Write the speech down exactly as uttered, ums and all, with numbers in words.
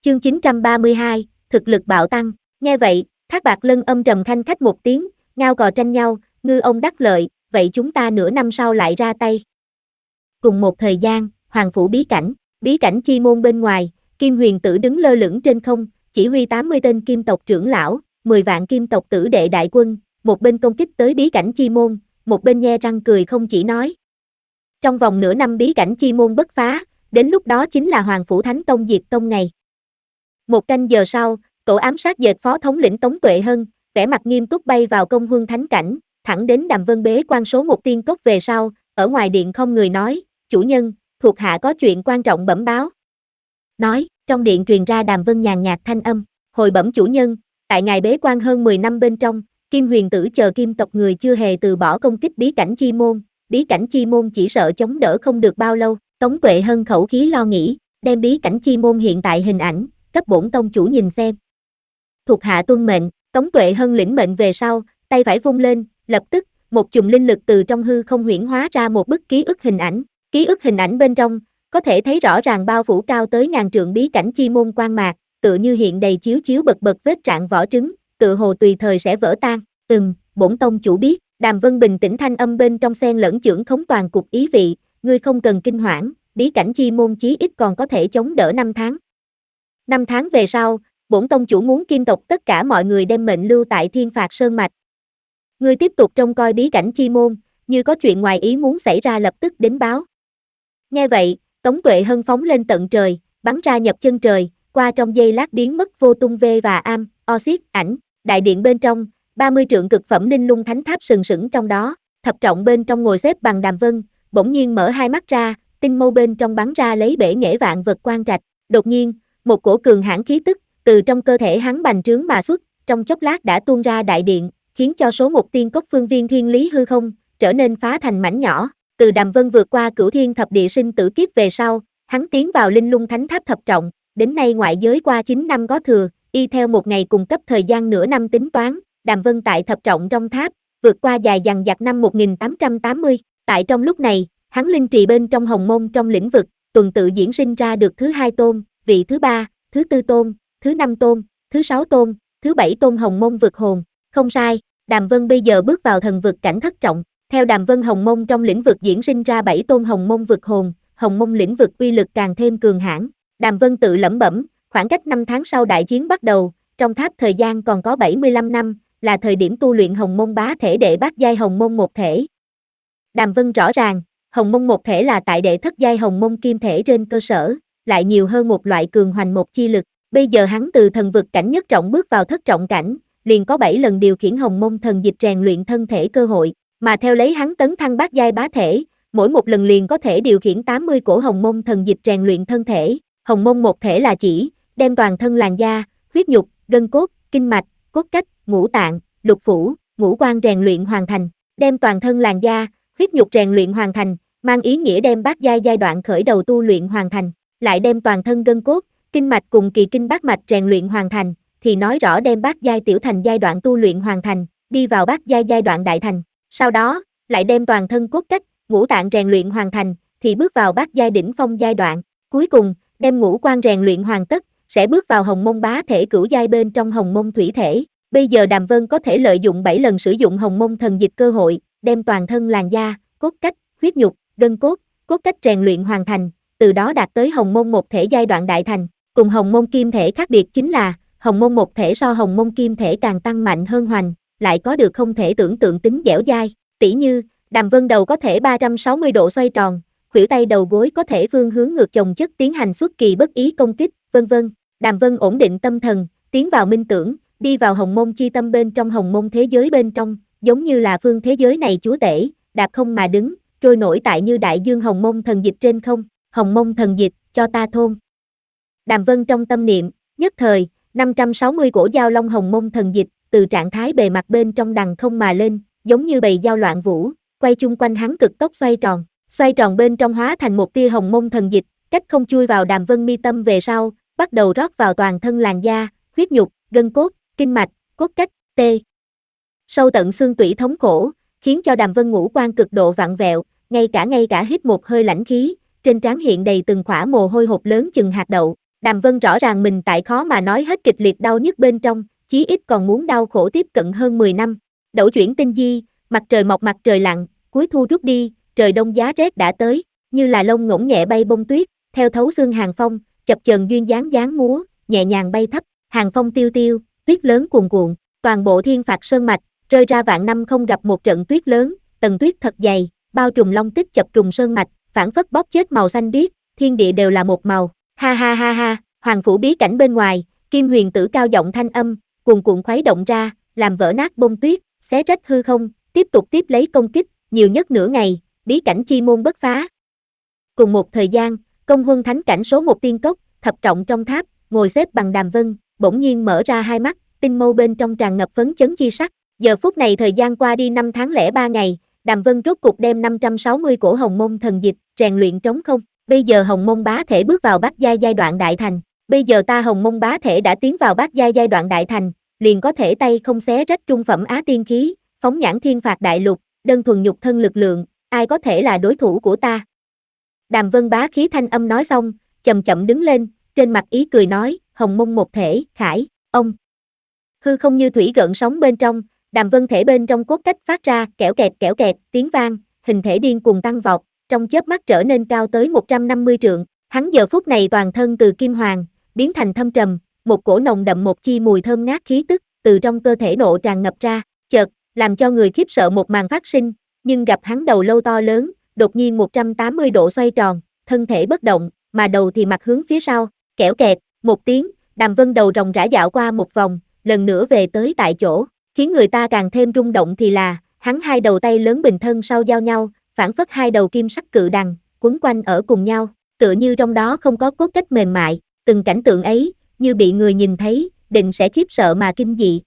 Chương chín trăm ba mươi hai, thực lực bạo tăng. Nghe vậy, Thác Bạt Lân âm trầm khanh khách một tiếng, ngao cò tranh nhau, ngư ông đắc lợi, vậy chúng ta nửa năm sau lại ra tay. Cùng một thời gian, Hoàng phủ bí cảnh, bí cảnh chi môn bên ngoài, Kim Huyền Tử đứng lơ lửng trên không, chỉ huy tám mươi tên kim tộc trưởng lão, mười vạn kim tộc tử đệ đại quân, một bên công kích tới bí cảnh chi môn, một bên nhe răng cười không chỉ nói. Trong vòng nửa năm bí cảnh chi môn bất phá, đến lúc đó chính là Hoàng phủ Thánh Tông diệt tông ngày. Một canh giờ sau, tổ ám sát dệt phó thống lĩnh Tống Tuệ Hân, vẻ mặt nghiêm túc bay vào công huân thánh cảnh, thẳng đến Đàm Vân bế quan số một tiên cốc về sau, ở ngoài điện không người nói, chủ nhân, thuộc hạ có chuyện quan trọng bẩm báo. Nói, trong điện truyền ra Đàm Vân nhàn nhạt thanh âm, hồi bẩm chủ nhân, tại ngài bế quan hơn mười năm bên trong, Kim Huyền Tử chờ kim tộc người chưa hề từ bỏ công kích bí cảnh chi môn, bí cảnh chi môn chỉ sợ chống đỡ không được bao lâu. Tống Tuệ Hân khẩu khí lo nghĩ, đem bí cảnh chi môn hiện tại hình ảnh, cấp bổn tông chủ nhìn xem. Thuộc hạ tuân mệnh, Tống Tuệ Hân lĩnh mệnh về sau, tay phải vung lên, lập tức, một chùm linh lực từ trong hư không huyễn hóa ra một bức ký ức hình ảnh. Ký ức hình ảnh bên trong, có thể thấy rõ ràng bao phủ cao tới ngàn trượng bí cảnh chi môn quan mạc, tựa như hiện đầy chiếu chiếu bật bật vết rạn vỏ trứng, tựa hồ tùy thời sẽ vỡ tan. Ừm, bổn tông chủ biết. Đàm Vân bình tĩnh thanh âm bên trong xen lẫn chưởng khống toàn cục ý vị, ngươi không cần kinh hoảng, bí cảnh chi môn chí ít còn có thể chống đỡ năm tháng. Năm tháng về sau, bổn tông chủ muốn kim tộc tất cả mọi người đem mệnh lưu tại Thiên Phạt Sơn Mạch. Ngươi tiếp tục trông coi bí cảnh chi môn, như có chuyện ngoài ý muốn xảy ra lập tức đến báo. Nghe vậy, Tống Tuệ Hân phóng lên tận trời, bắn ra nhập chân trời, qua trong giây lát biến mất vô tung V và am, oxit, ảnh, đại điện bên trong, ba mươi trượng cực phẩm linh lung thánh tháp sừng sững trong đó, thập trọng bên trong ngồi xếp bằng Đàm Vân, bỗng nhiên mở hai mắt ra, tinh mâu bên trong bắn ra lấy bể nghệ vạn vật quang trạch, đột nhiên, một cổ cường hãn khí tức, từ trong cơ thể hắn bành trướng mà xuất, trong chốc lát đã tuôn ra đại điện, khiến cho số một tiên cốc phương viên thiên lý hư không, trở nên phá thành mảnh nhỏ, từ Đàm Vân vượt qua cửu thiên thập địa sinh tử kiếp về sau, hắn tiến vào linh lung thánh tháp thập trọng, đến nay ngoại giới qua chín năm có thừa, y theo một ngày cung cấp thời gian nửa năm tính toán, Đàm Vân tại thập trọng trong tháp, vượt qua dài dằng dặc năm một nghìn tám trăm tám mươi, tại trong lúc này, hắn linh trì bên trong hồng môn trong lĩnh vực, tuần tự diễn sinh ra được thứ hai tôn, vị thứ ba, thứ tư tôn, thứ năm tôn, thứ sáu tôn, thứ bảy tôn hồng môn vực hồn, không sai, Đàm Vân bây giờ bước vào thần vực cảnh thất trọng, theo Đàm Vân hồng môn trong lĩnh vực diễn sinh ra bảy tôn hồng môn vực hồn, hồng môn lĩnh vực uy lực càng thêm cường hãn, Đàm Vân tự lẩm bẩm, khoảng cách năm tháng sau đại chiến bắt đầu, trong tháp thời gian còn có bảy mươi lăm năm, là thời điểm tu luyện hồng môn bá thể đệ bát giai hồng môn một thể. Đàm Vân rõ ràng, hồng môn một thể là tại đệ thất giai hồng môn kim thể trên cơ sở, lại nhiều hơn một loại cường hoành một chi lực, bây giờ hắn từ thần vực cảnh nhất trọng bước vào thất trọng cảnh, liền có bảy lần điều khiển hồng môn thần dịch rèn luyện thân thể cơ hội, mà theo lấy hắn tấn thăng bát giai bá thể, mỗi một lần liền có thể điều khiển tám mươi cổ hồng môn thần dịch rèn luyện thân thể, hồng môn một thể là chỉ, đem toàn thân làn da, huyết nhục, gân cốt, kinh mạch, cốt cách, ngũ tạng, lục phủ, ngũ quan rèn luyện hoàn thành, đem toàn thân làn da, huyết nhục rèn luyện hoàn thành, mang ý nghĩa đem bát giai giai đoạn khởi đầu tu luyện hoàn thành, lại đem toàn thân gân cốt, kinh mạch cùng kỳ kinh bát mạch rèn luyện hoàn thành, thì nói rõ đem bát giai tiểu thành giai đoạn tu luyện hoàn thành, đi vào bát giai giai đoạn đại thành, sau đó, lại đem toàn thân cốt cách, ngũ tạng rèn luyện hoàn thành, thì bước vào bát giai đỉnh phong giai đoạn, cuối cùng, đem ngũ quan rèn luyện hoàn tất, sẽ bước vào hồng môn bá thể cửu giai bên trong hồng môn thủy thể. Bây giờ Đàm Vân có thể lợi dụng bảy lần sử dụng hồng môn thần dịch cơ hội, đem toàn thân làn da, cốt cách, huyết nhục, gân cốt, cốt cách rèn luyện hoàn thành, từ đó đạt tới hồng môn một thể giai đoạn đại thành. Cùng hồng môn kim thể khác biệt chính là, hồng môn một thể so hồng môn kim thể càng tăng mạnh hơn hoành, lại có được không thể tưởng tượng tính dẻo dai, tỉ như, Đàm Vân đầu có thể ba trăm sáu mươi độ xoay tròn, khuỷu tay đầu gối có thể phương hướng ngược chồng chất tiến hành xuất kỳ bất ý công kích, vân vân. Đàm Vân ổn định tâm thần, tiến vào minh tưởng, đi vào hồng môn chi tâm bên trong hồng môn thế giới bên trong, giống như là phương thế giới này chúa tể, đạp không mà đứng, trôi nổi tại như đại dương hồng môn thần dịch trên không, hồng môn thần dịch, cho ta thôn. Đàm Vân trong tâm niệm, nhất thời, năm trăm sáu mươi cổ dao long hồng môn thần dịch, từ trạng thái bề mặt bên trong đằng không mà lên, giống như bầy dao loạn vũ, quay chung quanh hắn cực tốc xoay tròn, xoay tròn bên trong hóa thành một tia hồng môn thần dịch, cách không chui vào Đàm Vân mi tâm về sau, bắt đầu rót vào toàn thân làn da, huyết nhục, gân cốt, kinh mạch, cốt cách, tê. Sâu tận xương tủy thống khổ, khiến cho Đàm Vân ngũ quan cực độ vặn vẹo, ngay cả ngay cả hít một hơi lãnh khí, trên trán hiện đầy từng khỏa mồ hôi hột lớn chừng hạt đậu, Đàm Vân rõ ràng mình tại khó mà nói hết kịch liệt đau nhức bên trong, chí ít còn muốn đau khổ tiếp cận hơn mười năm. Đẩu chuyển tinh di, mặt trời mọc mặt trời lặn, cuối thu rút đi, trời đông giá rét đã tới, như là lông ngỗng nhẹ bay bông tuyết, theo thấu xương hàng phong, chập chờn duyên dáng dáng múa, nhẹ nhàng bay thấp, hàng phong tiêu tiêu, tuyết lớn cuồn cuộn, toàn bộ thiên phạt sơn mạch, rơi ra vạn năm không gặp một trận tuyết lớn, tầng tuyết thật dày, bao trùm long tích chập trùng sơn mạch, phảng phất bóp chết màu xanh biếc, thiên địa đều là một màu, ha ha ha ha, hoàng phủ bí cảnh bên ngoài, Kim Huyền Tử cao giọng thanh âm, cuồn cuộn khuấy động ra, làm vỡ nát bông tuyết, xé rách hư không, tiếp tục tiếp lấy công kích, nhiều nhất nửa ngày, bí cảnh chi môn bất phá. Cùng một thời gian, công huân thánh cảnh số một tiên cốc, thập trọng trong tháp, ngồi xếp bằng Đàm Vân, bỗng nhiên mở ra hai mắt, tinh mâu bên trong tràn ngập phấn chấn chi sắc. Giờ phút này thời gian qua đi năm tháng lẻ ba ngày, Đàm Vân rốt cục đem năm trăm sáu mươi cổ hồng mông thần dịch, rèn luyện trống không. Bây giờ hồng mông bá thể bước vào bát giai giai đoạn đại thành. Bây giờ ta hồng mông bá thể đã tiến vào bát giai giai đoạn đại thành, liền có thể tay không xé rách trung phẩm á tiên khí, phóng nhãn thiên phạt đại lục, đơn thuần nhục thân lực lượng, ai có thể là đối thủ của ta. Đàm Vân bá khí thanh âm nói xong, chậm chậm đứng lên, trên mặt ý cười nói, hồng mông một thể, khải, ông. Hư không như thủy gợn sóng bên trong, Đàm Vân thể bên trong cốt cách phát ra, kẽo kẹt kẽo kẹt, tiếng vang, hình thể điên cuồng tăng vọt, trong chớp mắt trở nên cao tới một trăm năm mươi trượng, hắn giờ phút này toàn thân từ kim hoàng, biến thành thâm trầm, một cổ nồng đậm một chi mùi thơm ngát khí tức, từ trong cơ thể nộ tràn ngập ra, chợt, làm cho người khiếp sợ một màn phát sinh, nhưng gặp hắn đầu lâu to lớn, đột nhiên một trăm tám mươi độ xoay tròn, thân thể bất động, mà đầu thì mặt hướng phía sau, kẽo kẹt, một tiếng, Đàm Vân đầu rồng rã dạo qua một vòng, lần nữa về tới tại chỗ, khiến người ta càng thêm rung động thì là, hắn hai đầu tay lớn bình thân sau giao nhau, phản phất hai đầu kim sắc cự đằng, quấn quanh ở cùng nhau, tựa như trong đó không có cốt cách mềm mại, từng cảnh tượng ấy, như bị người nhìn thấy, định sẽ khiếp sợ mà kinh dị,